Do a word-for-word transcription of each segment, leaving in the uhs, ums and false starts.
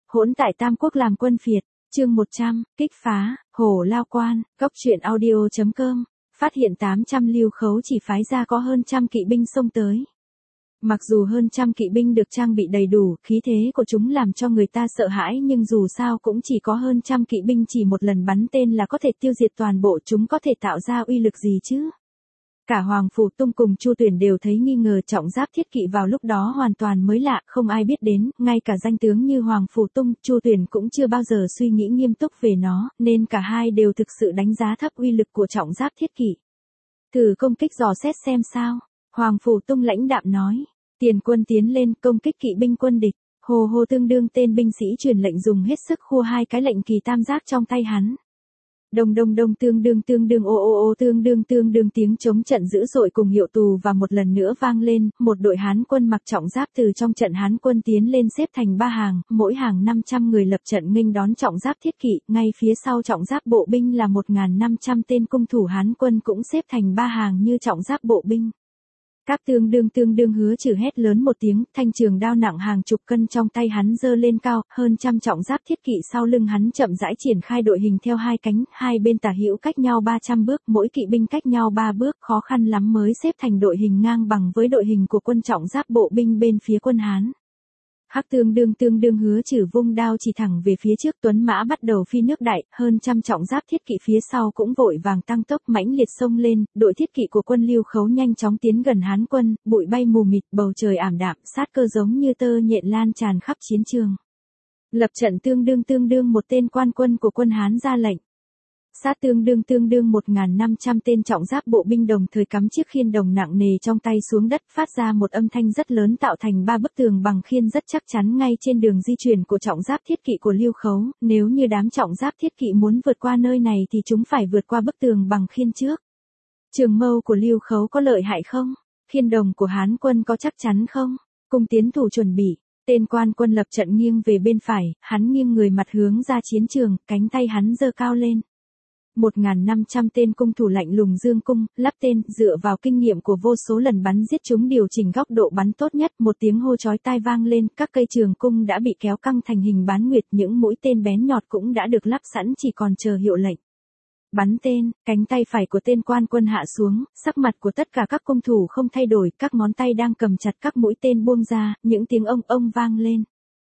Hỗn tại Tam Quốc làm quân phiệt, chương một trăm, kích phá, Hổ Lao Quan, Góc truyện audio.com, phát hiện tám trăm Lưu Khấu chỉ phái ra có hơn trăm kỵ binh xông tới. Mặc dù hơn trăm kỵ binh được trang bị đầy đủ, khí thế của chúng làm cho người ta sợ hãi nhưng dù sao cũng chỉ có hơn trăm kỵ binh chỉ một lần bắn tên là có thể tiêu diệt toàn bộ, chúng có thể tạo ra uy lực gì chứ? Cả Hoàng Phủ Tung cùng Chu Tuyển đều thấy nghi ngờ trọng giáp thiết kỵ vào lúc đó hoàn toàn mới lạ, không ai biết đến, ngay cả danh tướng như Hoàng Phủ Tung, Chu Tuyển cũng chưa bao giờ suy nghĩ nghiêm túc về nó, nên cả hai đều thực sự đánh giá thấp uy lực của trọng giáp thiết kỵ. Thử công kích dò xét xem sao, Hoàng Phủ Tung lãnh đạm nói, tiền quân tiến lên công kích kỵ binh quân địch, hồ hồ tương đương tên binh sĩ truyền lệnh dùng hết sức khua hai cái lệnh kỳ tam giác trong tay hắn. Đông đông đông tương đương tương đương ô ô ô tương đương tương đương tiếng chống trận dữ dội cùng hiệu tù và một lần nữa vang lên, một đội Hán quân mặc trọng giáp từ trong trận Hán quân tiến lên xếp thành ba hàng, mỗi hàng năm trăm người lập trận nghênh đón trọng giáp thiết kỵ, ngay phía sau trọng giáp bộ binh là một nghìn năm trăm tên cung thủ Hán quân cũng xếp thành ba hàng như trọng giáp bộ binh. Các tương đương tương đương Hứa Trừ hét lớn một tiếng, thanh trường đao nặng hàng chục cân trong tay hắn giơ lên cao, hơn trăm trọng giáp thiết kỵ sau lưng hắn chậm rãi triển khai đội hình theo hai cánh, hai bên tả hữu cách nhau ba trăm bước, mỗi kỵ binh cách nhau ba bước, khó khăn lắm mới xếp thành đội hình ngang bằng với đội hình của quân trọng giáp bộ binh bên phía quân Hán. Hắc tương đương tương đương Hứa Trừ vung đao chỉ thẳng về phía trước, tuấn mã bắt đầu phi nước đại, hơn trăm trọng giáp thiết kỵ phía sau cũng vội vàng tăng tốc mãnh liệt xông lên, đội thiết kỵ của quân Lưu Khấu nhanh chóng tiến gần Hán quân, bụi bay mù mịt, bầu trời ảm đạm, sát cơ giống như tơ nhện lan tràn khắp chiến trường. Lập trận tương đương tương đương một tên quan quân của quân Hán ra lệnh. Sát tương đương tương đương một nghìn năm trăm tên trọng giáp bộ binh đồng thời cắm chiếc khiên đồng nặng nề trong tay xuống đất, phát ra một âm thanh rất lớn tạo thành ba bức tường bằng khiên rất chắc chắn ngay trên đường di chuyển của trọng giáp thiết kỵ của Lưu Khấu, nếu như đám trọng giáp thiết kỵ muốn vượt qua nơi này thì chúng phải vượt qua bức tường bằng khiên trước. Trường mâu của Lưu Khấu có lợi hại không? Khiên đồng của Hán quân có chắc chắn không? Cung tiến thủ chuẩn bị. Tên quan quân lập trận nghiêng về bên phải, hắn nghiêng người mặt hướng ra chiến trường, cánh tay hắn giơ cao lên. một nghìn năm trăm tên cung thủ lạnh lùng dương cung, lắp tên, dựa vào kinh nghiệm của vô số lần bắn giết chúng điều chỉnh góc độ bắn tốt nhất, một tiếng hô chói tai vang lên, các cây trường cung đã bị kéo căng thành hình bán nguyệt, những mũi tên bén nhọt cũng đã được lắp sẵn chỉ còn chờ hiệu lệnh. Bắn tên, cánh tay phải của tên quan quân hạ xuống, sắc mặt của tất cả các cung thủ không thay đổi, các ngón tay đang cầm chặt các mũi tên buông ra, những tiếng ông ông vang lên.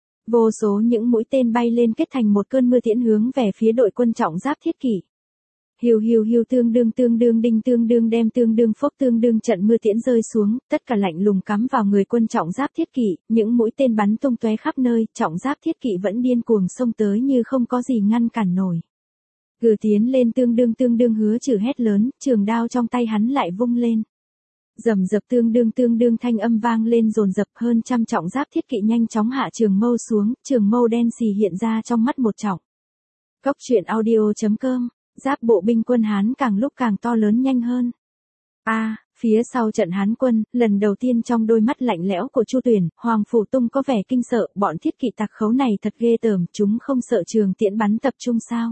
Vô số những mũi tên bay lên kết thành một cơn mưa tiễn hướng về phía đội quân trọng giáp thiết kỵ. Hiu hiu hiu tương đương tương đương đinh tương đương đem tương đương phốc tương đương trận mưa tiễn rơi xuống, tất cả lạnh lùng cắm vào người quân trọng giáp thiết kỵ, những mũi tên bắn tung tóe khắp nơi, trọng giáp thiết kỵ vẫn điên cuồng xông tới như không có gì ngăn cản nổi. Gừ tiến lên tương đương tương đương Hứa Trừ hét lớn, trường đao trong tay hắn lại vung lên. Rầm rập tương đương tương đương thanh âm vang lên dồn dập, hơn trăm trọng giáp thiết kỵ nhanh chóng hạ trường mâu xuống, trường mâu đen xì hiện ra trong mắt một trọng. Góc truyện audio.com. Giáp bộ binh quân Hán càng lúc càng to lớn nhanh hơn. A, à, phía sau trận Hán quân, lần đầu tiên trong đôi mắt lạnh lẽo của Chu Tuyển, Hoàng Phủ Tung có vẻ kinh sợ, bọn thiết kỵ tặc khấu này thật ghê tởm, chúng không sợ trường tiễn bắn tập trung sao?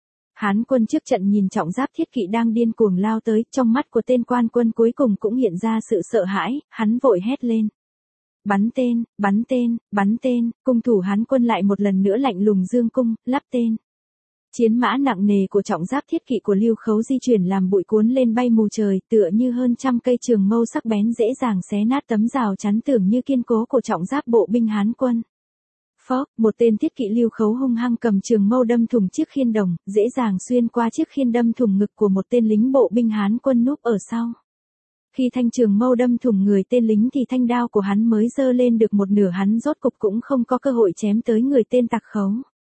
Hán quân trước trận nhìn trọng giáp thiết kỵ đang điên cuồng lao tới, trong mắt của tên quan quân cuối cùng cũng hiện ra sự sợ hãi, hắn vội hét lên. Bắn tên, bắn tên, bắn tên, cung thủ Hán quân lại một lần nữa lạnh lùng dương cung, lắp tên. Chiến mã nặng nề của trọng giáp thiết kỵ của Lưu Khấu di chuyển làm bụi cuốn lên bay mù trời, tựa như hơn trăm cây trường mâu sắc bén dễ dàng xé nát tấm rào chắn tưởng như kiên cố của trọng giáp bộ binh Hán quân. Phốc, một tên thiết kỵ Lưu Khấu hung hăng cầm trường mâu đâm thủng chiếc khiên đồng, dễ dàng xuyên qua chiếc khiên đâm thủng ngực của một tên lính bộ binh Hán quân núp ở sau. Khi thanh trường mâu đâm thủng người tên lính thì thanh đao của hắn mới giơ lên được một nửa, hắn rốt cục cũng không có cơ hội chém tới người tên tặc khấu.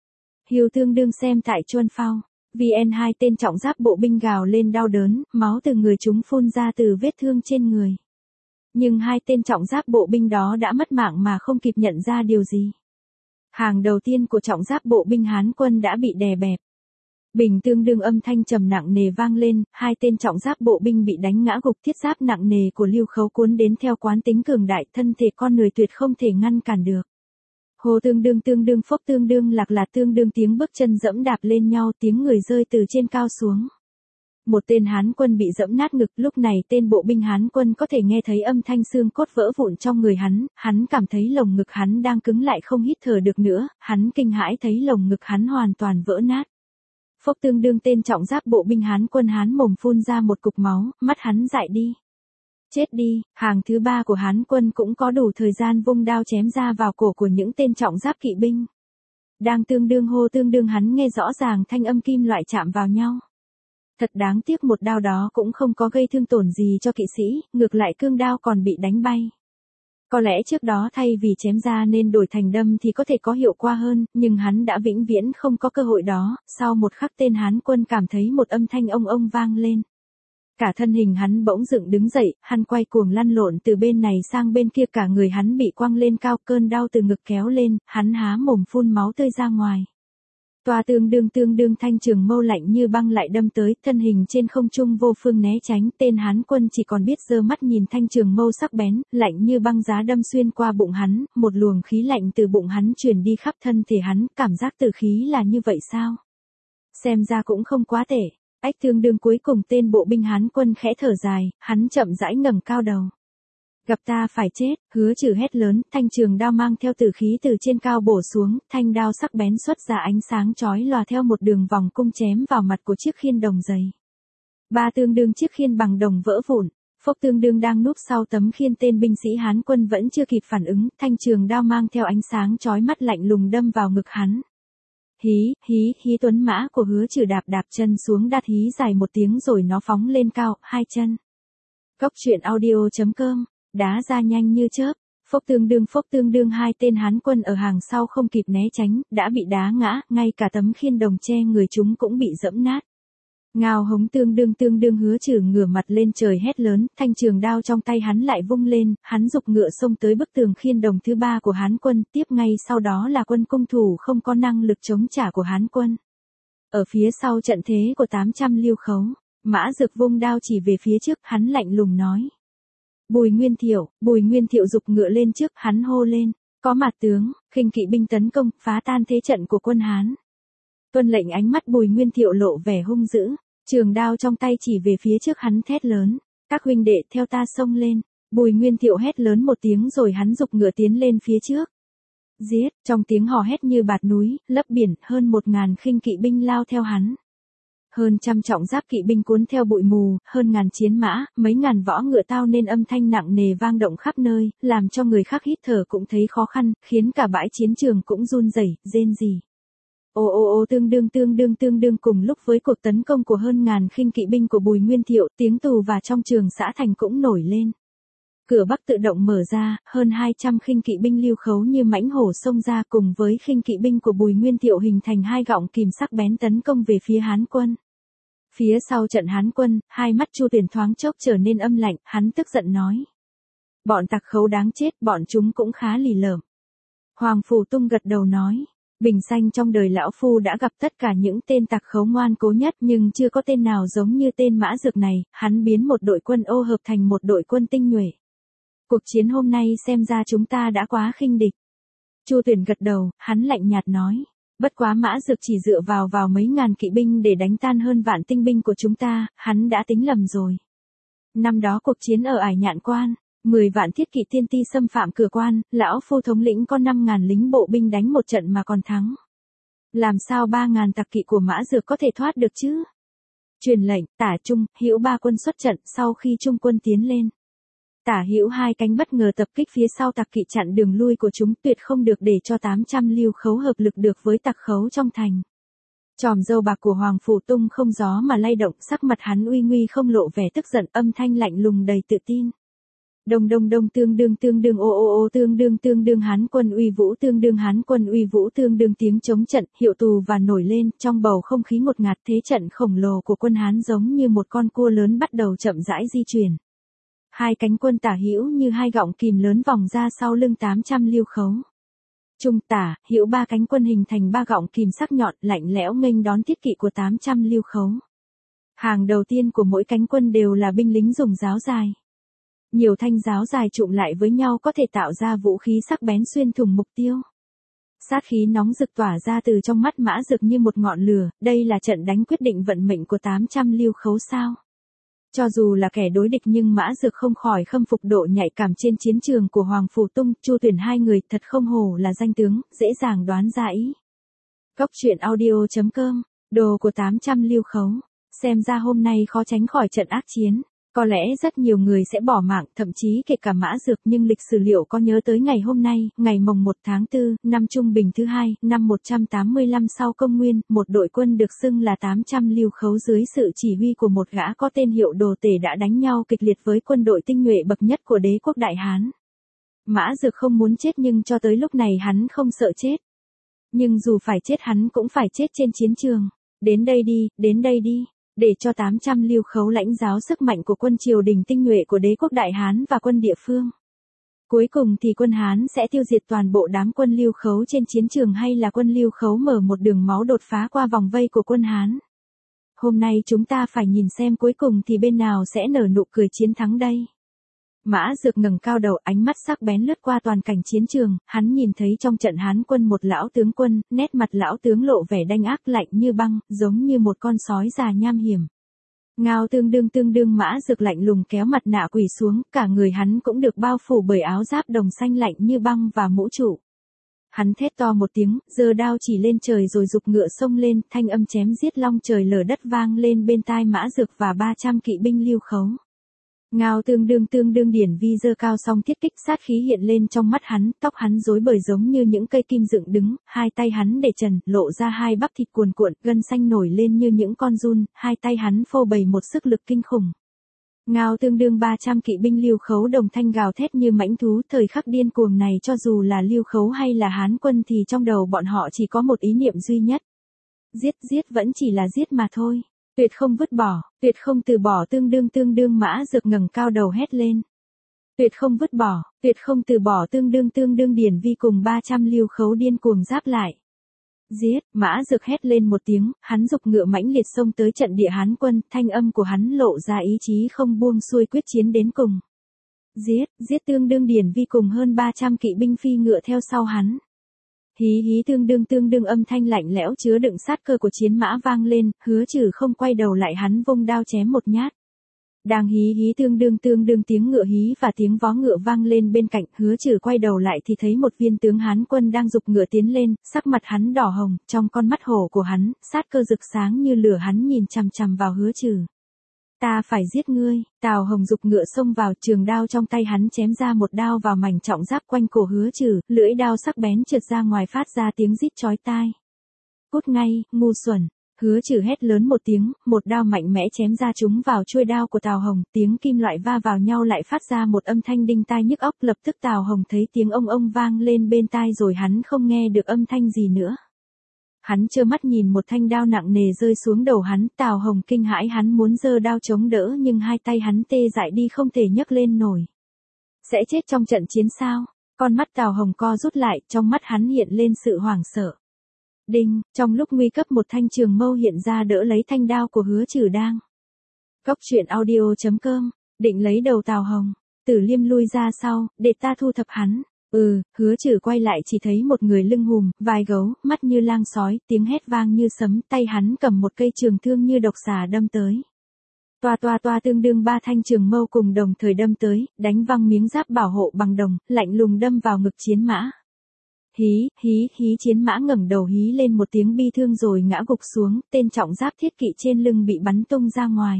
Hiu tương đương xem tại Chuân Phao, vê en hai tên trọng giáp bộ binh gào lên đau đớn, máu từ người chúng phun ra từ vết thương trên người. Nhưng hai tên trọng giáp bộ binh đó đã mất mạng mà không kịp nhận ra điều gì. Hàng đầu tiên của trọng giáp bộ binh Hán quân đã bị đè bẹp. Bình tương đương âm thanh trầm nặng nề vang lên, hai tên trọng giáp bộ binh bị đánh ngã gục, thiết giáp nặng nề của Lưu Khấu cuốn đến theo quán tính cường đại, thân thể con người tuyệt không thể ngăn cản được. Hồ tương đương tương đương phốc tương đương lạc là tương đương tiếng bước chân dẫm đạp lên nhau, tiếng người rơi từ trên cao xuống. Một tên Hán quân bị giẫm nát ngực, lúc này tên bộ binh Hán quân có thể nghe thấy âm thanh xương cốt vỡ vụn trong người hắn, hắn cảm thấy lồng ngực hắn đang cứng lại không hít thở được nữa, hắn kinh hãi thấy lồng ngực hắn hoàn toàn vỡ nát. Phốc, tương đương tên trọng giáp bộ binh Hán quân Hán mồm phun ra một cục máu, mắt hắn dại đi. Chết đi, hàng thứ ba của Hán quân cũng có đủ thời gian vung đao chém ra vào cổ của những tên trọng giáp kỵ binh. Đang tương đương hô tương đương hắn nghe rõ ràng thanh âm kim loại chạm vào nhau. Thật đáng tiếc một đao đó cũng không có gây thương tổn gì cho kỵ sĩ, ngược lại cương đao còn bị đánh bay. Có lẽ trước đó thay vì chém ra nên đổi thành đâm thì có thể có hiệu quả hơn, nhưng hắn đã vĩnh viễn không có cơ hội đó, sau một khắc tên Hán quân cảm thấy một âm thanh ông ông vang lên. Cả thân hình hắn bỗng dựng đứng dậy, hắn quay cuồng lăn lộn từ bên này sang bên kia, cả người hắn bị quăng lên cao, cơn đau từ ngực kéo lên, hắn há mồm phun máu tươi ra ngoài. Toa tương đương tương đương thanh trường mâu lạnh như băng lại đâm tới, thân hình trên không trung vô phương né tránh, tên Hán quân chỉ còn biết giơ mắt nhìn thanh trường mâu sắc bén, lạnh như băng giá đâm xuyên qua bụng hắn, một luồng khí lạnh từ bụng hắn truyền đi khắp thân thể hắn, cảm giác tử khí là như vậy sao? Xem ra cũng không quá tệ. Ách, tương đương cuối cùng tên bộ binh Hán quân khẽ thở dài, hắn chậm rãi ngẩng cao đầu. Gặp ta phải chết, Hứa Trừ hét lớn, thanh trường đao mang theo tử khí từ trên cao bổ xuống, thanh đao sắc bén xuất ra ánh sáng chói lòa theo một đường vòng cung chém vào mặt của chiếc khiên đồng dày. Ba, tương đương chiếc khiên bằng đồng vỡ vụn. Phốc, tương đương đang núp sau tấm khiên, tên binh sĩ Hán quân vẫn chưa kịp phản ứng, thanh trường đao mang theo ánh sáng chói mắt lạnh lùng đâm vào ngực hắn. Hí, hí, hí, tuấn mã của Hứa Trừ đạp đạp chân xuống đát hí dài một tiếng rồi nó phóng lên cao, hai chân. Cốc truyện audio chấm com, đá ra nhanh như chớp. Phốc, tương đương phốc tương đương hai tên Hán quân ở hàng sau không kịp né tránh, đã bị đá ngã, ngay cả tấm khiên đồng che người chúng cũng bị dẫm nát. Ngao hống, tương đương tương đương Hứa Trừ ngửa mặt lên trời hét lớn, thanh trường đao trong tay hắn lại vung lên, hắn giục ngựa xông tới bức tường khiên đồng thứ ba của Hán quân, tiếp ngay sau đó là quân cung thủ không có năng lực chống trả của Hán quân. Ở phía sau trận thế của tám trăm Lưu Khấu, Mã Dược vung đao chỉ về phía trước, hắn lạnh lùng nói. Bùi Nguyên Thiệu, Bùi Nguyên Thiệu giục ngựa lên trước, hắn hô lên, có mặt tướng, khinh kỵ binh tấn công, phá tan thế trận của quân Hán. Tuân lệnh, ánh mắt Bùi Nguyên Thiệu lộ vẻ hung dữ. Trường đao trong tay chỉ về phía trước, hắn thét lớn, các huynh đệ theo ta xông lên. Bùi Nguyên Thiệu hét lớn một tiếng rồi hắn giục ngựa tiến lên phía trước. Giết, trong tiếng hò hét như bạt núi, lấp biển, hơn một ngàn khinh kỵ binh lao theo hắn. Hơn trăm trọng giáp kỵ binh cuốn theo bụi mù, hơn ngàn chiến mã, mấy ngàn võ ngựa tao nên âm thanh nặng nề vang động khắp nơi, làm cho người khác hít thở cũng thấy khó khăn, khiến cả bãi chiến trường cũng run rẩy, rên rỉ. Ô ô ô, tương đương tương đương tương đương cùng lúc với cuộc tấn công của hơn ngàn khinh kỵ binh của Bùi Nguyên Thiệu, tiếng tù và trong trường xã thành cũng nổi lên. Cửa Bắc tự động mở ra, hơn hai trăm khinh kỵ binh Lưu Khấu như mãnh hổ xông ra, cùng với khinh kỵ binh của Bùi Nguyên Thiệu hình thành hai gọng kìm sắc bén tấn công về phía Hán quân. Phía sau trận Hán quân, hai mắt Chu Tuyển thoáng chốc trở nên âm lạnh, hắn tức giận nói: Bọn tặc khấu đáng chết, bọn chúng cũng khá lì lợm. Hoàng Phủ Tung gật đầu nói: Bình xanh trong đời lão phu đã gặp tất cả những tên tặc khấu ngoan cố nhất, nhưng chưa có tên nào giống như tên Mã Dược này, hắn biến một đội quân ô hợp thành một đội quân tinh nhuệ. Cuộc chiến hôm nay xem ra chúng ta đã quá khinh địch. Chu Tuyển gật đầu, hắn lạnh nhạt nói: Bất quá Mã Dược chỉ dựa vào vào mấy ngàn kỵ binh để đánh tan hơn vạn tinh binh của chúng ta, hắn đã tính lầm rồi. Năm đó cuộc chiến ở Ải Nhạn Quan, mười vạn thiết kỵ tiên ti xâm phạm cửa quan, lão phu thống lĩnh có năm ngàn lính bộ binh đánh một trận mà còn thắng. Làm sao ba ngàn tặc kỵ của Mã Dược có thể thoát được chứ? Truyền lệnh, Tả Trung, Hữu ba quân xuất trận. Sau khi Trung quân tiến lên, Tả Hữu hai cánh bất ngờ tập kích phía sau tặc kỵ, chặn đường lui của chúng, tuyệt không được để cho tám trăm Lưu Khấu hợp lực được với tặc khấu trong thành. Chòm râu bạc của Hoàng Phủ Tung không gió mà lay động, sắc mặt hắn uy nguy không lộ vẻ tức giận, âm thanh lạnh lùng đầy tự tin. Đông đông đông, tương đương tương đương ô ô ô, tương đương tương đương Hán quân uy vũ, tương đương Hán quân uy vũ, tương đương tiếng chống trận, hiệu tù và nổi lên, trong bầu không khí ngột ngạt, thế trận khổng lồ của quân Hán giống như một con cua lớn bắt đầu chậm rãi di chuyển. Hai cánh quân Tả Hữu như hai gọng kìm lớn vòng ra sau lưng tám trăm Lưu Khấu. Trung, Tả, Hữu ba cánh quân hình thành ba gọng kìm sắc nhọn, lạnh lẽo nghênh đón thiết kỵ của tám trăm Lưu Khấu. Hàng đầu tiên của mỗi cánh quân đều là binh lính dùng giáo dài. Nhiều thanh giáo dài trụm lại với nhau có thể tạo ra vũ khí sắc bén xuyên thủng mục tiêu. Sát khí nóng rực tỏa ra từ trong mắt Mã Dực như một ngọn lửa, đây là trận đánh quyết định vận mệnh của tám trăm lưu khấu sao? Cho dù là kẻ đối địch nhưng Mã Dực không khỏi khâm phục độ nhạy cảm trên chiến trường của Hoàng Phủ Tung, Chu Tuyển hai người thật không hổ là danh tướng, dễ dàng đoán ra ý. Cốc truyện audio chấm com, đồ của tám trăm lưu khấu, xem ra hôm nay khó tránh khỏi trận ác chiến. Có lẽ rất nhiều người sẽ bỏ mạng, thậm chí kể cả Mã Dực, nhưng lịch sử liệu có nhớ tới ngày hôm nay, ngày mồng một tháng tư, năm Trung Bình thứ hai, năm một trăm tám mươi lăm sau công nguyên, một đội quân được xưng là tám trăm lưu khấu dưới sự chỉ huy của một gã có tên hiệu Đồ Tể đã đánh nhau kịch liệt với quân đội tinh nhuệ bậc nhất của đế quốc Đại Hán. Mã Dực không muốn chết nhưng cho tới lúc này hắn không sợ chết. Nhưng dù phải chết hắn cũng phải chết trên chiến trường. Đến đây đi, đến đây đi. Để cho tám trăm lưu khấu lãnh giáo sức mạnh của quân triều đình tinh nhuệ của đế quốc Đại Hán và quân địa phương. Cuối cùng thì quân Hán sẽ tiêu diệt toàn bộ đám quân lưu khấu trên chiến trường hay là quân lưu khấu mở một đường máu đột phá qua vòng vây của quân Hán. Hôm nay chúng ta phải nhìn xem cuối cùng thì bên nào sẽ nở nụ cười chiến thắng đây. Mã Dực ngẩng cao đầu, ánh mắt sắc bén lướt qua toàn cảnh chiến trường, hắn nhìn thấy trong trận Hán quân một lão tướng quân, nét mặt lão tướng lộ vẻ đanh ác lạnh như băng, giống như một con sói già nham hiểm. Ngao tương đương tương đương Mã Dực lạnh lùng kéo mặt nạ quỳ xuống, cả người hắn cũng được bao phủ bởi áo giáp đồng xanh lạnh như băng và mũ trụ. Hắn thét to một tiếng, giơ đao chỉ lên trời rồi giục ngựa xông lên, thanh âm chém giết long trời lở đất vang lên bên tai Mã Dực và ba trăm kỵ binh lưu khấu. Ngao tương đương tương đương điển vi giơ cao song thiết kích, sát khí hiện lên trong mắt hắn, tóc hắn rối bời giống như những cây kim dựng đứng, hai tay hắn để trần, lộ ra hai bắp thịt cuồn cuộn, gân xanh nổi lên như những con giun, hai tay hắn phô bày một sức lực kinh khủng. Ngao tương đương ba trăm kỵ binh lưu khấu đồng thanh gào thét như mãnh thú, thời khắc điên cuồng này cho dù là lưu khấu hay là Hán quân thì trong đầu bọn họ chỉ có một ý niệm duy nhất. Giết giết vẫn chỉ là giết mà thôi. Tuyệt không vứt bỏ, tuyệt không từ bỏ tương đương tương đương Mã Dực ngẩng cao đầu hét lên. Tuyệt không vứt bỏ, tuyệt không từ bỏ tương đương tương đương điển vi cùng ba trăm lưu khấu điên cuồng giáp lại. Giết, Mã Dực hét lên một tiếng, hắn giục ngựa mãnh liệt xông tới trận địa Hán quân, thanh âm của hắn lộ ra ý chí không buông xuôi quyết chiến đến cùng. Giết, giết tương đương điển vi cùng hơn ba trăm kỵ binh phi ngựa theo sau hắn. Hí hí tương đương tương đương âm thanh lạnh lẽo chứa đựng sát cơ của chiến mã vang lên, Hứa Trừ không quay đầu lại hắn vung đao chém một nhát. Đang hí hí tương đương tương đương tiếng ngựa hí và tiếng vó ngựa vang lên bên cạnh, Hứa Trừ quay đầu lại thì thấy một viên tướng Hán quân đang giục ngựa tiến lên, sắc mặt hắn đỏ hồng, trong con mắt hổ của hắn, sát cơ rực sáng như lửa, hắn nhìn chằm chằm vào Hứa Trừ. Ta phải giết ngươi, Tào Hồng giục ngựa xông vào, trường đao trong tay hắn chém ra một đao vào mảnh trọng giáp quanh cổ Hứa Trừ, lưỡi đao sắc bén trượt ra ngoài phát ra tiếng rít chói tai. Cút ngay, ngu xuẩn. Hứa Trừ hét lớn một tiếng, một đao mạnh mẽ chém ra trúng vào chuôi đao của Tào Hồng, tiếng kim loại va vào nhau lại phát ra một âm thanh đinh tai nhức óc, lập tức Tào Hồng thấy tiếng ông ông vang lên bên tai rồi hắn không nghe được âm thanh gì nữa. Hắn trơ mắt nhìn một thanh đao nặng nề rơi xuống đầu hắn, Tào Hồng kinh hãi, hắn muốn giơ đao chống đỡ nhưng hai tay hắn tê dại đi không thể nhấc lên nổi. Sẽ chết trong trận chiến sao? Con mắt Tào Hồng co rút lại, trong mắt hắn hiện lên sự hoảng sợ. Đinh, trong lúc nguy cấp một thanh trường mâu hiện ra đỡ lấy thanh đao của Hứa Trừ đang. Cốc truyện audio chấm com, định lấy đầu Tào Hồng, Tử Liêm lui ra sau, để ta thu thập hắn. Ừ, Hứa Trừ quay lại chỉ thấy một người lưng hùm, vai gấu, mắt như lang sói, tiếng hét vang như sấm, tay hắn cầm một cây trường thương như độc xà đâm tới. Toa toa toa tương đương ba thanh trường mâu cùng đồng thời đâm tới, đánh văng miếng giáp bảo hộ bằng đồng, lạnh lùng đâm vào ngực chiến mã. Hí, hí, hí, chiến mã ngẩng đầu hí lên một tiếng bi thương rồi ngã gục xuống, tên trọng giáp thiết kỵ trên lưng bị bắn tung ra ngoài.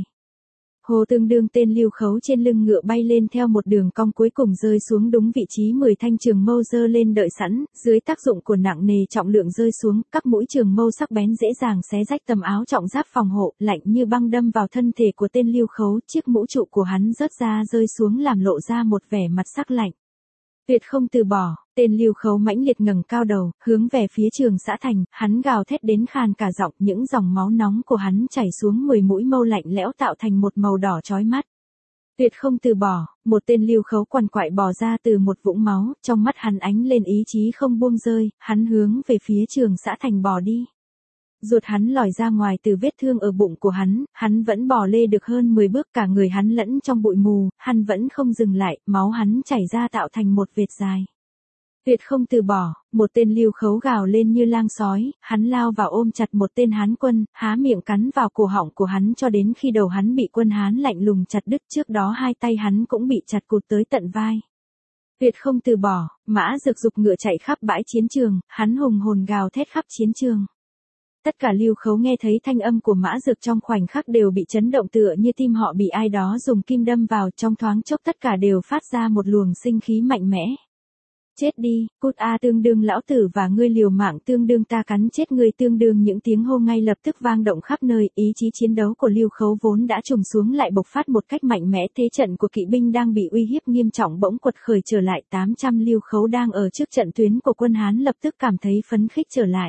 Hồ tương đương tên lưu khấu trên lưng ngựa bay lên theo một đường cong cuối cùng rơi xuống đúng vị trí mười thanh trường mâu giơ lên đợi sẵn, dưới tác dụng của nặng nề trọng lượng rơi xuống, các mũi trường mâu sắc bén dễ dàng xé rách tầm áo trọng giáp phòng hộ, lạnh như băng đâm vào thân thể của tên lưu khấu, chiếc mũ trụ của hắn rớt ra rơi xuống làm lộ ra một vẻ mặt sắc lạnh. Tuyệt không từ bỏ, tên lưu khấu mãnh liệt ngẩng cao đầu, hướng về phía Trường Xã Thành, hắn gào thét đến khàn cả giọng, những dòng máu nóng của hắn chảy xuống mười mũi mâu lạnh lẽo tạo thành một màu đỏ chói mắt. Tuyệt không từ bỏ, một tên lưu khấu quằn quại bò ra từ một vũng máu, trong mắt hắn ánh lên ý chí không buông rơi, hắn hướng về phía Trường Xã Thành bò đi. Ruột hắn lòi ra ngoài từ vết thương ở bụng của hắn, hắn vẫn bò lê được hơn mười bước, cả người hắn lẫn trong bụi mù, hắn vẫn không dừng lại, máu hắn chảy ra tạo thành một vệt dài. Tuyệt không từ bỏ, một tên Lưu Khấu gào lên như lang sói, hắn lao vào ôm chặt một tên Hán quân, há miệng cắn vào cổ họng của hắn cho đến khi đầu hắn bị quân Hán lạnh lùng chặt đứt, trước đó hai tay hắn cũng bị chặt cụt tới tận vai. Tuyệt không từ bỏ, Mã Dược giục ngựa chạy khắp bãi chiến trường, hắn hùng hồn gào thét khắp chiến trường. Tất cả Lưu Khấu nghe thấy thanh âm của Mã Dược trong khoảnh khắc đều bị chấn động tựa như tim họ bị ai đó dùng kim đâm vào, trong thoáng chốc tất cả đều phát ra một luồng sinh khí mạnh mẽ. Chết đi, cút a tương đương lão tử và ngươi liều mạng tương đương ta cắn chết ngươi tương đương, những tiếng hô ngay lập tức vang động khắp nơi, ý chí chiến đấu của Lưu Khấu vốn đã trùng xuống lại bộc phát một cách mạnh mẽ, thế trận của kỵ binh đang bị uy hiếp nghiêm trọng bỗng quật khởi trở lại, tám trăm Lưu Khấu đang ở trước trận tuyến của quân Hán lập tức cảm thấy phấn khích trở lại.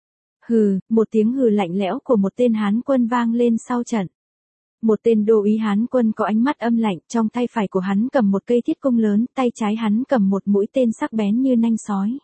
Hừ, một tiếng hừ lạnh lẽo của một tên Hán quân vang lên sau trận. Một tên đô úy Hán quân có ánh mắt âm lạnh, trong tay phải của hắn cầm một cây thiết cung lớn, tay trái hắn cầm một mũi tên sắc bén như nanh sói.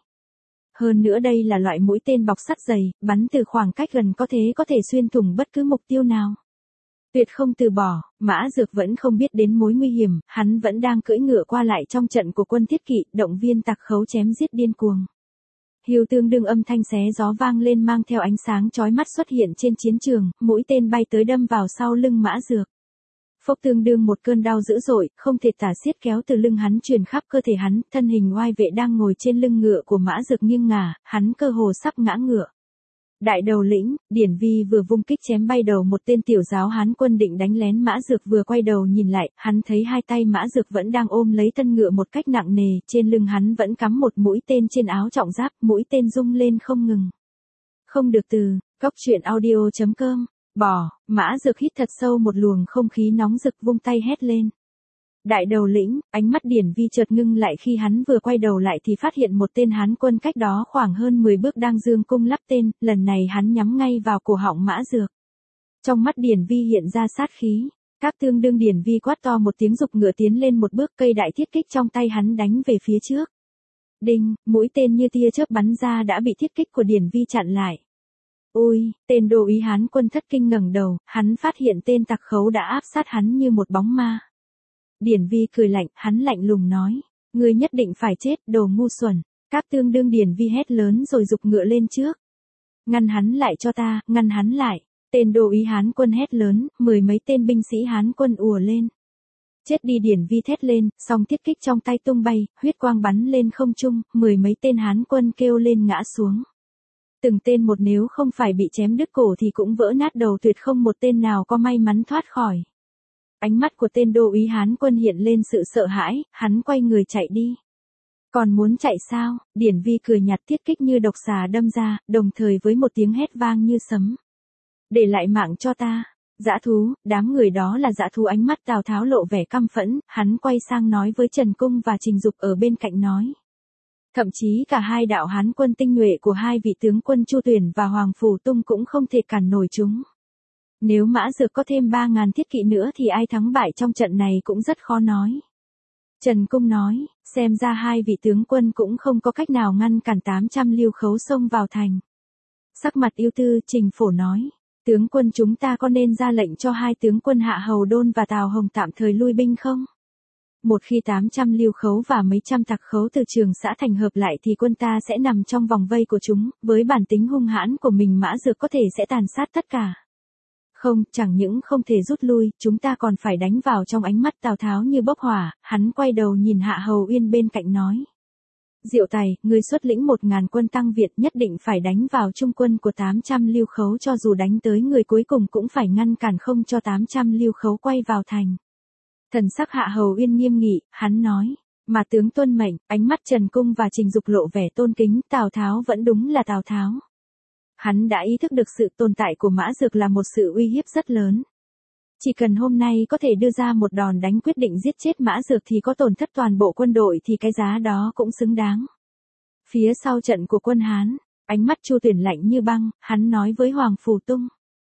Hơn nữa đây là loại mũi tên bọc sắt dày, bắn từ khoảng cách gần có thế có thể xuyên thủng bất cứ mục tiêu nào. Tuyệt không từ bỏ, Mã Dược vẫn không biết đến mối nguy hiểm, hắn vẫn đang cưỡi ngựa qua lại trong trận của quân Thiết Kỵ, động viên tặc khấu chém giết điên cuồng. Hiu tương đương âm thanh xé gió vang lên mang theo ánh sáng chói mắt xuất hiện trên chiến trường, mũi tên bay tới đâm vào sau lưng Mã Dược. Phốc tương đương một cơn đau dữ dội, không thể tả xiết kéo từ lưng hắn truyền khắp cơ thể hắn, thân hình oai vệ đang ngồi trên lưng ngựa của Mã Dược nghiêng ngả, hắn cơ hồ sắp ngã ngựa. Đại đầu lĩnh, Điển Vi vừa vung kích chém bay đầu một tên tiểu giáo Hán quân định đánh lén Mã Dược, vừa quay đầu nhìn lại, hắn thấy hai tay Mã Dược vẫn đang ôm lấy thân ngựa một cách nặng nề, trên lưng hắn vẫn cắm một mũi tên trên áo trọng giáp, mũi tên rung lên không ngừng. Không được từ, góc truyện audio chấm com, bỏ, Mã Dược hít thật sâu một luồng không khí nóng rực vung tay hét lên. Đại đầu lĩnh, ánh mắt Điển Vi chợt ngưng lại khi hắn vừa quay đầu lại thì phát hiện một tên Hán quân cách đó khoảng hơn mười bước đang giương cung lắp tên, lần này hắn nhắm ngay vào cổ họng Mã Dược. Trong mắt Điển Vi hiện ra sát khí, các tương đương Điển Vi quát to một tiếng giục ngựa tiến lên một bước, cây đại thiết kích trong tay hắn đánh về phía trước. Đinh, mũi tên như tia chớp bắn ra đã bị thiết kích của Điển Vi chặn lại. Ôi, tên đô úy Hán quân thất kinh ngẩng đầu, hắn phát hiện tên tặc khấu đã áp sát hắn như một bóng ma. Điển Vi cười lạnh, hắn lạnh lùng nói, ngươi nhất định phải chết, đồ ngu xuẩn. Các tương đương Điển Vi hét lớn rồi giục ngựa lên trước. Ngăn hắn lại cho ta, ngăn hắn lại. Tên đô úy Hán quân hét lớn, mười mấy tên binh sĩ Hán quân ùa lên. Chết đi, Điển Vi thét lên, song thiết kích trong tay tung bay, huyết quang bắn lên không trung, mười mấy tên Hán quân kêu lên ngã xuống. Từng tên một, nếu không phải bị chém đứt cổ thì cũng vỡ nát đầu, tuyệt không một tên nào có may mắn thoát khỏi. Ánh mắt của tên đô úy Hán quân hiện lên sự sợ hãi, hắn quay người chạy đi. Còn muốn chạy sao? Điển Vi cười nhạt, thiết kích như độc xà đâm ra, đồng thời với một tiếng hét vang như sấm. Để lại mạng cho ta. Dã thú, đám người đó là dã thú. Ánh mắt Tào Tháo lộ vẻ căm phẫn, hắn quay sang nói với Trần Cung và Trình Dục ở bên cạnh nói. Thậm chí cả hai đạo Hán quân tinh nhuệ của hai vị tướng quân Chu Tuyển và Hoàng Phủ Tung cũng không thể cản nổi chúng. Nếu Mã Dược có thêm ba ngàn thiết kỵ nữa thì ai thắng bại trong trận này cũng rất khó nói. Trần Cung nói, xem ra hai vị tướng quân cũng không có cách nào ngăn cản tám trăm Lưu Khấu xông vào thành. Sắc mặt ưu tư, Trình Phổ nói, tướng quân chúng ta có nên ra lệnh cho hai tướng quân Hạ Hầu Đôn và Tào Hồng tạm thời lui binh không? Một khi tám trăm Lưu Khấu và mấy trăm tặc khấu từ Trường Xã thành hợp lại thì quân ta sẽ nằm trong vòng vây của chúng, với bản tính hung hãn của mình Mã Dược có thể sẽ tàn sát tất cả. Không, chẳng những không thể rút lui, chúng ta còn phải đánh vào. Trong ánh mắt Tào Tháo như bốc hỏa, hắn quay đầu nhìn Hạ Hầu Uyên bên cạnh nói. Diệu Tài, ngươi xuất lĩnh một ngàn quân tăng Việt, nhất định phải đánh vào trung quân của tám trăm Lưu Khấu, cho dù đánh tới người cuối cùng cũng phải ngăn cản không cho tám trăm Lưu Khấu quay vào thành. Thần sắc Hạ Hầu Uyên nghiêm nghị, hắn nói, mà tướng tuân mệnh. Ánh mắt Trần Cung và Trình Dục lộ vẻ tôn kính, Tào Tháo vẫn đúng là Tào Tháo. Hắn đã ý thức được sự tồn tại của Mã Dược là một sự uy hiếp rất lớn. Chỉ cần hôm nay có thể đưa ra một đòn đánh quyết định giết chết Mã Dược thì có tổn thất toàn bộ quân đội thì cái giá đó cũng xứng đáng. Phía sau trận của quân Hán, ánh mắt Chu Tuyển lạnh như băng, hắn nói với Hoàng Phủ Tung.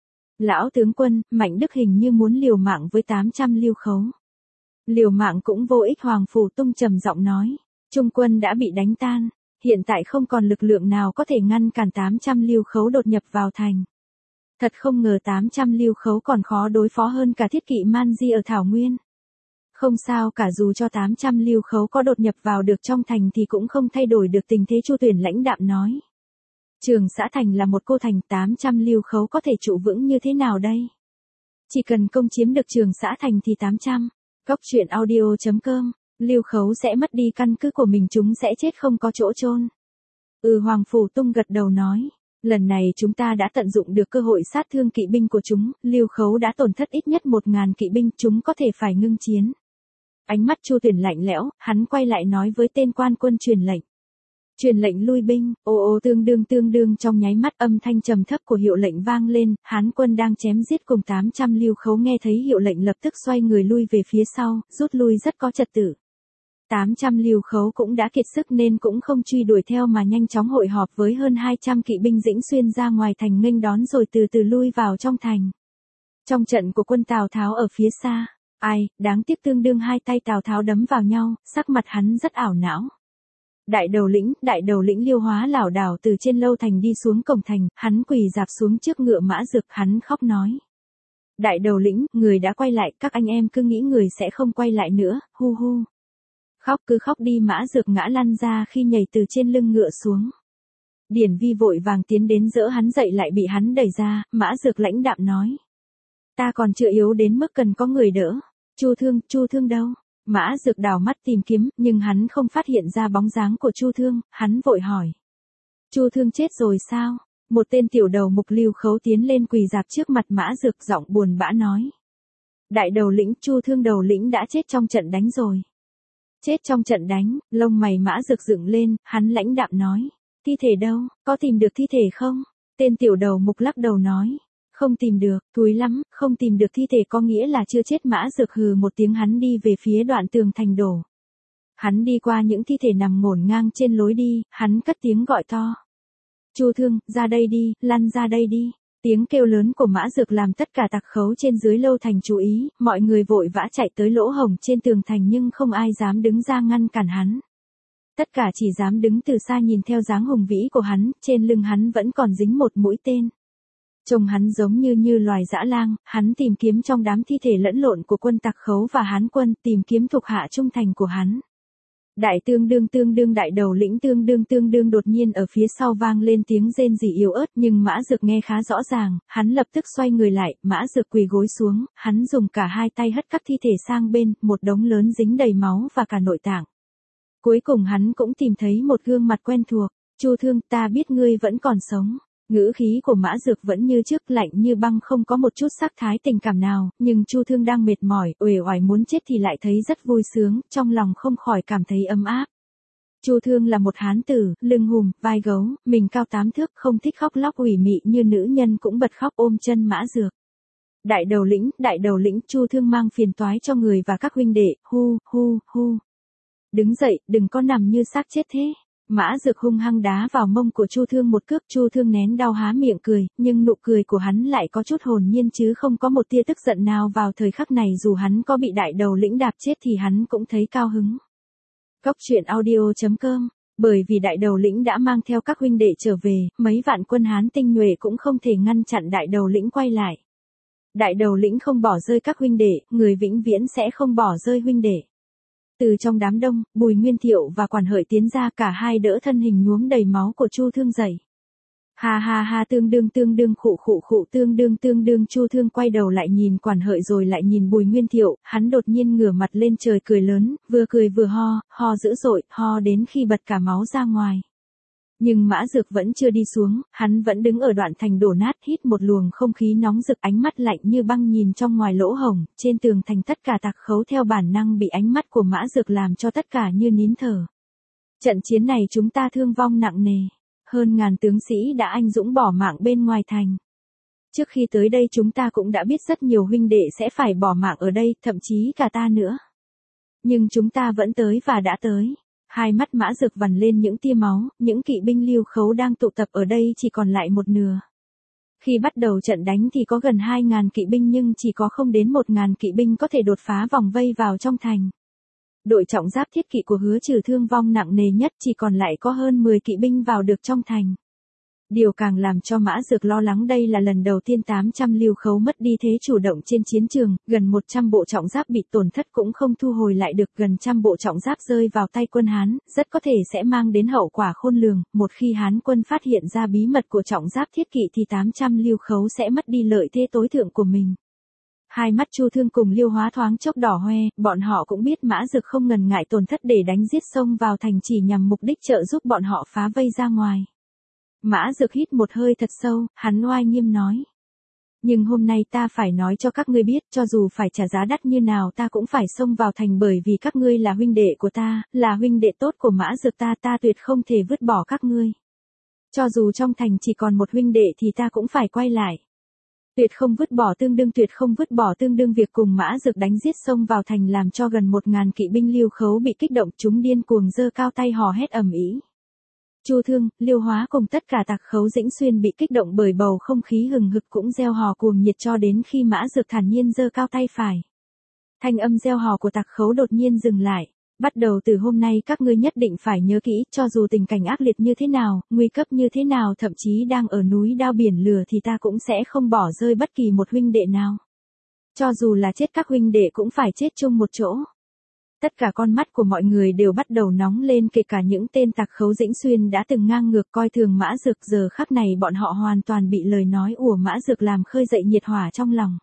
Lão tướng quân, Mạnh Đức hình như muốn liều mạng với tám trăm Lưu Khấu. Liều mạng cũng vô ích, Hoàng Phủ Tung trầm giọng nói. Trung quân đã bị đánh tan. Hiện tại không còn lực lượng nào có thể ngăn cản tám trăm Lưu Khấu đột nhập vào thành. Thật không ngờ tám trăm Lưu Khấu còn khó đối phó hơn cả thiết kỵ Man Di ở Thảo Nguyên. Không sao cả, dù cho tám trăm lưu khấu có đột nhập vào được trong thành thì cũng không thay đổi được tình thế, Chu Tuyển lãnh đạm nói. Trường Xã Thành là một cô thành, tám trăm lưu khấu có thể trụ vững như thế nào đây? Chỉ cần công chiếm được Trường Xã Thành thì tám trăm. Cốc truyện audio chấm com, lưu khấu sẽ mất đi căn cứ của mình, chúng sẽ chết không có chỗ chôn. Ừ, Hoàng Phủ Tung gật đầu nói. Lần này chúng ta đã tận dụng được cơ hội sát thương kỵ binh của chúng, lưu khấu đã tổn thất ít nhất một ngàn kỵ binh, chúng có thể phải ngưng chiến. Ánh mắt Chu Tuyển lạnh lẽo, hắn quay lại nói với tên quan quân truyền lệnh. Truyền lệnh lui binh, ô ô tương đương tương đương trong nháy mắt âm thanh trầm thấp của hiệu lệnh vang lên, Hán quân đang chém giết cùng tám trăm lưu khấu nghe thấy hiệu lệnh lập tức xoay người lui về phía sau, rút lui rất có trật tự. tám trăm lưu khấu cũng đã kiệt sức nên cũng không truy đuổi theo mà nhanh chóng hội họp với hơn hai trăm kỵ binh dĩnh xuyên ra ngoài thành nghênh đón rồi từ từ lui vào trong thành. Trong trận của quân Tào Tháo ở phía xa, ai, đáng tiếc tương đương hai tay Tào Tháo đấm vào nhau, sắc mặt hắn rất ảo não. Đại đầu lĩnh, đại đầu lĩnh Liêu Hóa lảo đảo từ trên lâu thành đi xuống cổng thành, hắn quỳ rạp xuống trước ngựa Mã Dược, hắn khóc nói. Đại đầu lĩnh, người đã quay lại, các anh em cứ nghĩ người sẽ không quay lại nữa, hu hu. Khóc cứ khóc đi, Mã Dược ngã lăn ra khi nhảy từ trên lưng ngựa xuống. Điển Vi vội vàng tiến đến dỡ hắn dậy lại bị hắn đẩy ra, Mã Dược lãnh đạm nói. Ta còn chưa yếu đến mức cần có người đỡ. Chu Thương, Chu Thương đâu? Mã Dược đảo mắt tìm kiếm, nhưng hắn không phát hiện ra bóng dáng của Chu Thương, hắn vội hỏi. Chu Thương chết rồi sao? Một tên tiểu đầu mục lưu khấu tiến lên quỳ rạp trước mặt Mã Dược, giọng buồn bã nói. Đại đầu lĩnh, Chu Thương đầu lĩnh đã chết trong trận đánh rồi. Chết trong trận đánh, lông mày Mã Dược dựng lên, hắn lãnh đạm nói. Thi thể đâu, có tìm được thi thể không? Tên tiểu đầu mục lắc đầu nói. Không tìm được, thúi lắm, không tìm được thi thể có nghĩa là chưa chết. Mã Dược hừ một tiếng, hắn đi về phía đoạn tường thành đổ. Hắn đi qua những thi thể nằm ngổn ngang trên lối đi, hắn cất tiếng gọi to. Chu Thương, ra đây đi, lăn ra đây đi. Tiếng kêu lớn của Mã Dược làm tất cả tặc khấu trên dưới lâu thành chú ý, mọi người vội vã chạy tới lỗ hổng trên tường thành nhưng không ai dám đứng ra ngăn cản hắn. Tất cả chỉ dám đứng từ xa nhìn theo dáng hùng vĩ của hắn, trên lưng hắn vẫn còn dính một mũi tên. Trông hắn giống như như loài dã lang, hắn tìm kiếm trong đám thi thể lẫn lộn của quân tặc khấu và Hán quân, tìm kiếm thuộc hạ trung thành của hắn. Đại tương đương tương đương đại đầu lĩnh tương đương tương đương đột nhiên ở phía sau vang lên tiếng rên rỉ yếu ớt nhưng Mã Dược nghe khá rõ ràng, hắn lập tức xoay người lại, Mã Dược quỳ gối xuống, hắn dùng cả hai tay hất các thi thể sang bên, một đống lớn dính đầy máu và cả nội tạng. Cuối cùng hắn cũng tìm thấy một gương mặt quen thuộc, Chu Thương, ta biết ngươi vẫn còn sống. Ngữ khí của Mã Dược vẫn như trước, lạnh như băng, không có một chút sắc thái tình cảm nào, nhưng Chu Thương đang mệt mỏi, uể oải muốn chết thì lại thấy rất vui sướng, trong lòng không khỏi cảm thấy ấm áp. Chu Thương là một hán tử, lưng hùm, vai gấu, mình cao tám thước, không thích khóc lóc ủy mị như nữ nhân cũng bật khóc ôm chân Mã Dược. Đại đầu lĩnh, đại đầu lĩnh, Chu Thương mang phiền toái cho người và các huynh đệ, hu, hu, hu. Đứng dậy, đừng có nằm như xác chết thế. Mã Dược hung hăng đá vào mông của Chu Thương một cước, Chu Thương nén đau há miệng cười, nhưng nụ cười của hắn lại có chút hồn nhiên chứ không có một tia tức giận nào vào thời khắc này, dù hắn có bị đại đầu lĩnh đạp chết thì hắn cũng thấy cao hứng. Cốc truyện audio chấm com, bởi vì đại đầu lĩnh đã mang theo các huynh đệ trở về, mấy vạn quân Hán tinh nhuệ cũng không thể ngăn chặn đại đầu lĩnh quay lại. Đại đầu lĩnh không bỏ rơi các huynh đệ, người vĩnh viễn sẽ không bỏ rơi huynh đệ. Từ trong đám đông, Bùi Nguyên Thiệu và Quản Hợi tiến ra, cả hai đỡ thân hình nhuốm đầy máu của Chu Thương dậy. Ha ha ha, tương đương tương đương khụ khụ khụ tương đương tương đương. Chu Thương quay đầu lại nhìn Quản Hợi rồi lại nhìn Bùi Nguyên Thiệu, hắn đột nhiên ngửa mặt lên trời cười lớn, vừa cười vừa ho, ho dữ dội, ho đến khi bật cả máu ra ngoài. Nhưng Mã Dược vẫn chưa đi xuống, hắn vẫn đứng ở đoạn thành đổ nát, hít một luồng không khí nóng rực, ánh mắt lạnh như băng nhìn trong ngoài lỗ hổng, trên tường thành tất cả tặc khấu theo bản năng bị ánh mắt của Mã Dược làm cho tất cả như nín thở. Trận chiến này chúng ta thương vong nặng nề, hơn ngàn tướng sĩ đã anh dũng bỏ mạng bên ngoài thành. Trước khi tới đây chúng ta cũng đã biết rất nhiều huynh đệ sẽ phải bỏ mạng ở đây, thậm chí cả ta nữa. Nhưng chúng ta vẫn tới và đã tới. Hai mắt Mã Dược vằn lên những tia máu, những kỵ binh lưu khấu đang tụ tập ở đây chỉ còn lại một nửa. Khi bắt đầu trận đánh thì có gần hai ngàn kỵ binh nhưng chỉ có không đến một ngàn kỵ binh có thể đột phá vòng vây vào trong thành. Đội trọng giáp thiết kỵ của Hứa Trừ thương vong nặng nề nhất, chỉ còn lại có hơn mười kỵ binh vào được trong thành. Điều càng làm cho Mã Dược lo lắng đây là lần đầu tiên tám trăm lưu khấu mất đi thế chủ động trên chiến trường, gần một trăm bộ trọng giáp bị tổn thất cũng không thu hồi lại được, gần trăm bộ trọng giáp rơi vào tay quân Hán, rất có thể sẽ mang đến hậu quả khôn lường, một khi Hán quân phát hiện ra bí mật của trọng giáp thiết kỵ thì tám trăm lưu khấu sẽ mất đi lợi thế tối thượng của mình. Hai mắt Chu Thương cùng Liêu Hóa thoáng chốc đỏ hoe, bọn họ cũng biết Mã Dược không ngần ngại tổn thất để đánh giết xông vào thành chỉ nhằm mục đích trợ giúp bọn họ phá vây ra ngoài. Mã Dược hít một hơi thật sâu, hắn oai nghiêm nói. Nhưng hôm nay ta phải nói cho các ngươi biết, cho dù phải trả giá đắt như nào ta cũng phải xông vào thành, bởi vì các ngươi là huynh đệ của ta, là huynh đệ tốt của Mã Dược ta, ta tuyệt không thể vứt bỏ các ngươi. Cho dù trong thành chỉ còn một huynh đệ thì ta cũng phải quay lại. Tuyệt không vứt bỏ tương đương tuyệt không vứt bỏ tương đương việc cùng Mã Dược đánh giết xông vào thành làm cho gần một ngàn kỵ binh Lưu khấu bị kích động, chúng điên cuồng giơ cao tay hò hét ầm ĩ. Chu Thương, Liêu Hóa cùng tất cả tặc khấu Dĩnh Xuyên bị kích động bởi bầu không khí hừng hực cũng reo hò cuồng nhiệt cho đến khi Mã Dược thản nhiên giơ cao tay phải. Thanh âm reo hò của tặc khấu đột nhiên dừng lại. Bắt đầu từ hôm nay các ngươi nhất định phải nhớ kỹ, cho dù tình cảnh ác liệt như thế nào, nguy cấp như thế nào, thậm chí đang ở núi đao biển lửa thì ta cũng sẽ không bỏ rơi bất kỳ một huynh đệ nào. Cho dù là chết các huynh đệ cũng phải chết chung một chỗ. Tất cả con mắt của mọi người đều bắt đầu nóng lên, kể cả những tên tặc khấu Dĩnh Xuyên đã từng ngang ngược coi thường Mã Dược, giờ khắc này bọn họ hoàn toàn bị lời nói của Mã Dược làm khơi dậy nhiệt hỏa trong lòng.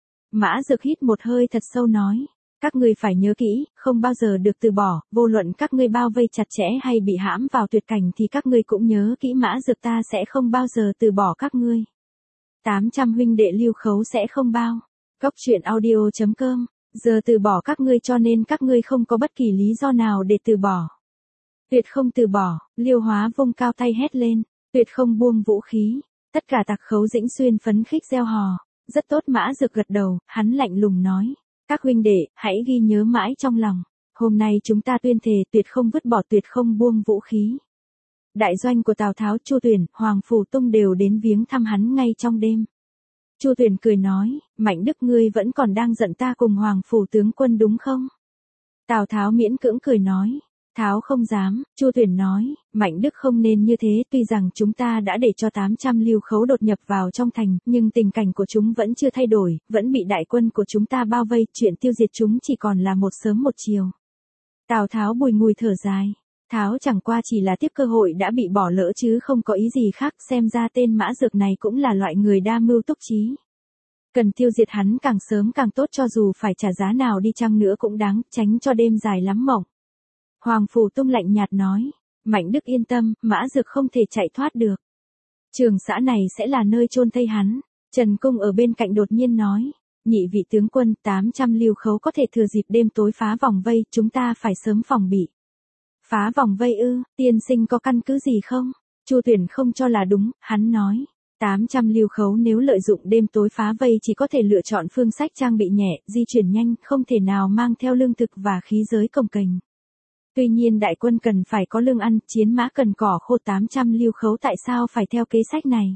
Mã Dược hít một hơi thật sâu nói. Các ngươi phải nhớ kỹ, không bao giờ được từ bỏ, vô luận các ngươi bao vây chặt chẽ hay bị hãm vào tuyệt cảnh thì các ngươi cũng nhớ kỹ Mã Dược ta sẽ không bao giờ từ bỏ các ngươi. tám trăm huynh đệ Lưu khấu sẽ không bao. Cốc truyện audio chấm com, giờ từ bỏ các ngươi cho nên các ngươi không có bất kỳ lý do nào để từ bỏ. Tuyệt không từ bỏ, Liêu Hóa vung cao tay hét lên, tuyệt không buông vũ khí, tất cả tặc khấu Dĩnh Xuyên phấn khích reo hò, rất tốt. Mã Dược gật đầu, hắn lạnh lùng nói. Các huynh đệ, hãy ghi nhớ mãi trong lòng. Hôm nay chúng ta tuyên thề tuyệt không vứt bỏ, tuyệt không buông vũ khí. Đại doanh của Tào Tháo, Chu Tuyển, Hoàng Phủ Tung đều đến viếng thăm hắn ngay trong đêm. Chu Tuyển cười nói, Mạnh Đức ngươi vẫn còn đang giận ta cùng Hoàng Phủ tướng quân đúng không? Tào Tháo miễn cưỡng cười nói. Tháo không dám, Chu Tuyển nói, Mạnh Đức không nên như thế, tuy rằng chúng ta đã để cho tám trăm lưu khấu đột nhập vào trong thành, nhưng tình cảnh của chúng vẫn chưa thay đổi, vẫn bị đại quân của chúng ta bao vây, chuyện tiêu diệt chúng chỉ còn là một sớm một chiều. Tào Tháo bùi ngùi thở dài, Tháo chẳng qua chỉ là tiếp cơ hội đã bị bỏ lỡ chứ không có ý gì khác, xem ra tên Mã Dược này cũng là loại người đa mưu túc trí. Cần tiêu diệt hắn càng sớm càng tốt, cho dù phải trả giá nào đi chăng nữa cũng đáng, tránh cho đêm dài lắm mộng. Hoàng Phủ Tung lạnh nhạt nói, Mạnh Đức yên tâm, Mã Dược không thể chạy thoát được. Trường xã này sẽ là nơi chôn thây hắn. Trần Cung ở bên cạnh đột nhiên nói, nhị vị tướng quân, tám trăm lưu khấu có thể thừa dịp đêm tối phá vòng vây, chúng ta phải sớm phòng bị. Phá vòng vây ư, tiên sinh có căn cứ gì không? Chu Tuyển không cho là đúng, hắn nói. tám trăm lưu khấu nếu lợi dụng đêm tối phá vây chỉ có thể lựa chọn phương sách trang bị nhẹ, di chuyển nhanh, không thể nào mang theo lương thực và khí giới cồng kềnh. Tuy nhiên đại quân cần phải có lương ăn, chiến mã cần cỏ khô, tám trăm lưu khấu tại sao phải theo kế sách này?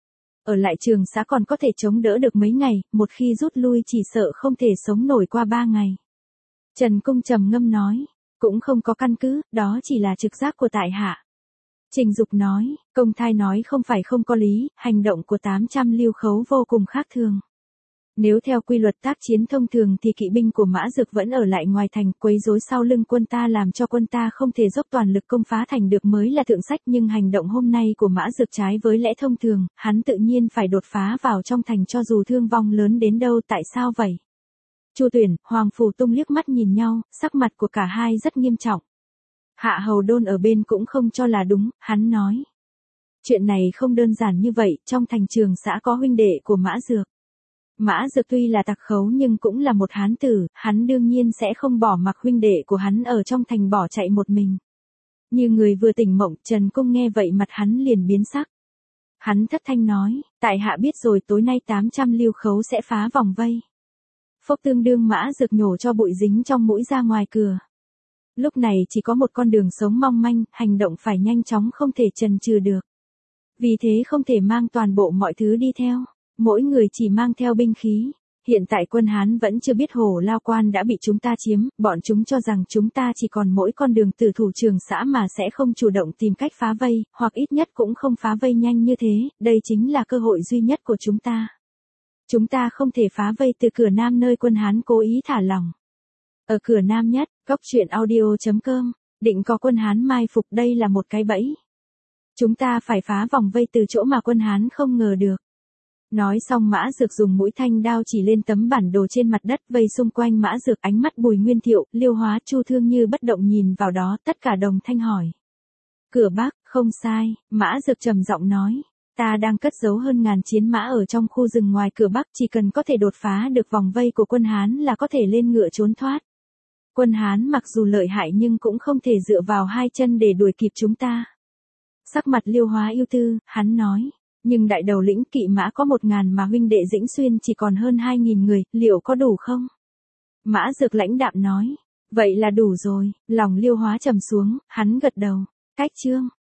Ở lại Trường xã còn có thể chống đỡ được mấy ngày, một khi rút lui chỉ sợ không thể sống nổi qua ba ngày. Trần Cung trầm ngâm nói, cũng không có căn cứ, đó chỉ là trực giác của tại hạ. Trình Dục nói, Công Thai nói không phải không có lý, hành động của tám trăm lưu khấu vô cùng khác thường. Nếu theo quy luật tác chiến thông thường thì kỵ binh của Mã Dược vẫn ở lại ngoài thành, quấy rối sau lưng quân ta làm cho quân ta không thể dốc toàn lực công phá thành được mới là thượng sách, nhưng hành động hôm nay của Mã Dược trái với lẽ thông thường, hắn tự nhiên phải đột phá vào trong thành cho dù thương vong lớn đến đâu, tại sao vậy? Chu Tuyển, Hoàng Phủ Tung liếc mắt nhìn nhau, sắc mặt của cả hai rất nghiêm trọng. Hạ Hầu Đôn ở bên cũng không cho là đúng, hắn nói. Chuyện này không đơn giản như vậy, trong thành Trường xã có huynh đệ của Mã Dược. Mã Dược tuy là tặc khấu nhưng cũng là một hán tử, hắn đương nhiên sẽ không bỏ mặc huynh đệ của hắn ở trong thành bỏ chạy một mình. Như người vừa tỉnh mộng, Trần Cung nghe vậy mặt hắn liền biến sắc. Hắn thất thanh nói, tại hạ biết rồi, tối nay tám trăm lưu khấu sẽ phá vòng vây. Phốc tương đương Mã Dược nhổ cho bụi dính trong mũi ra ngoài cửa. Lúc này chỉ có một con đường sống mong manh, hành động phải nhanh chóng không thể chần chừ được. Vì thế không thể mang toàn bộ mọi thứ đi theo. Mỗi người chỉ mang theo binh khí. Hiện tại quân Hán vẫn chưa biết Hổ Lao Quan đã bị chúng ta chiếm, bọn chúng cho rằng chúng ta chỉ còn mỗi con đường từ thủ trường xã mà sẽ không chủ động tìm cách phá vây, hoặc ít nhất cũng không phá vây nhanh như thế, đây chính là cơ hội duy nhất của chúng ta. Chúng ta không thể phá vây từ cửa Nam nơi quân Hán cố ý thả lỏng. Ở cửa Nam nhất, góc truyện audio chấm com, định có quân Hán mai phục, đây là một cái bẫy. Chúng ta phải phá vòng vây từ chỗ mà quân Hán không ngờ được. Nói xong Mã Dược dùng mũi thanh đao chỉ lên tấm bản đồ trên mặt đất vây xung quanh Mã Dược, ánh mắt Bùi Nguyên Thiệu, Liêu Hóa, Chu Thương Như bất động nhìn vào đó, tất cả đồng thanh hỏi. Cửa Bắc, không sai, Mã Dược trầm giọng nói. Ta đang cất giấu hơn ngàn chiến mã ở trong khu rừng ngoài cửa Bắc, chỉ cần có thể đột phá được vòng vây của quân Hán là có thể lên ngựa trốn thoát. Quân Hán mặc dù lợi hại nhưng cũng không thể dựa vào hai chân để đuổi kịp chúng ta. Sắc mặt Liêu Hóa ưu tư, hắn nói. Nhưng đại đầu lĩnh kỵ mã có một ngàn mà huynh đệ Dĩnh Xuyên chỉ còn hơn hai nghìn người, liệu có đủ không? Mã Dược lãnh đạm nói. Vậy là đủ rồi, lòng Liêu Hóa trầm xuống, hắn gật đầu. Cách chương.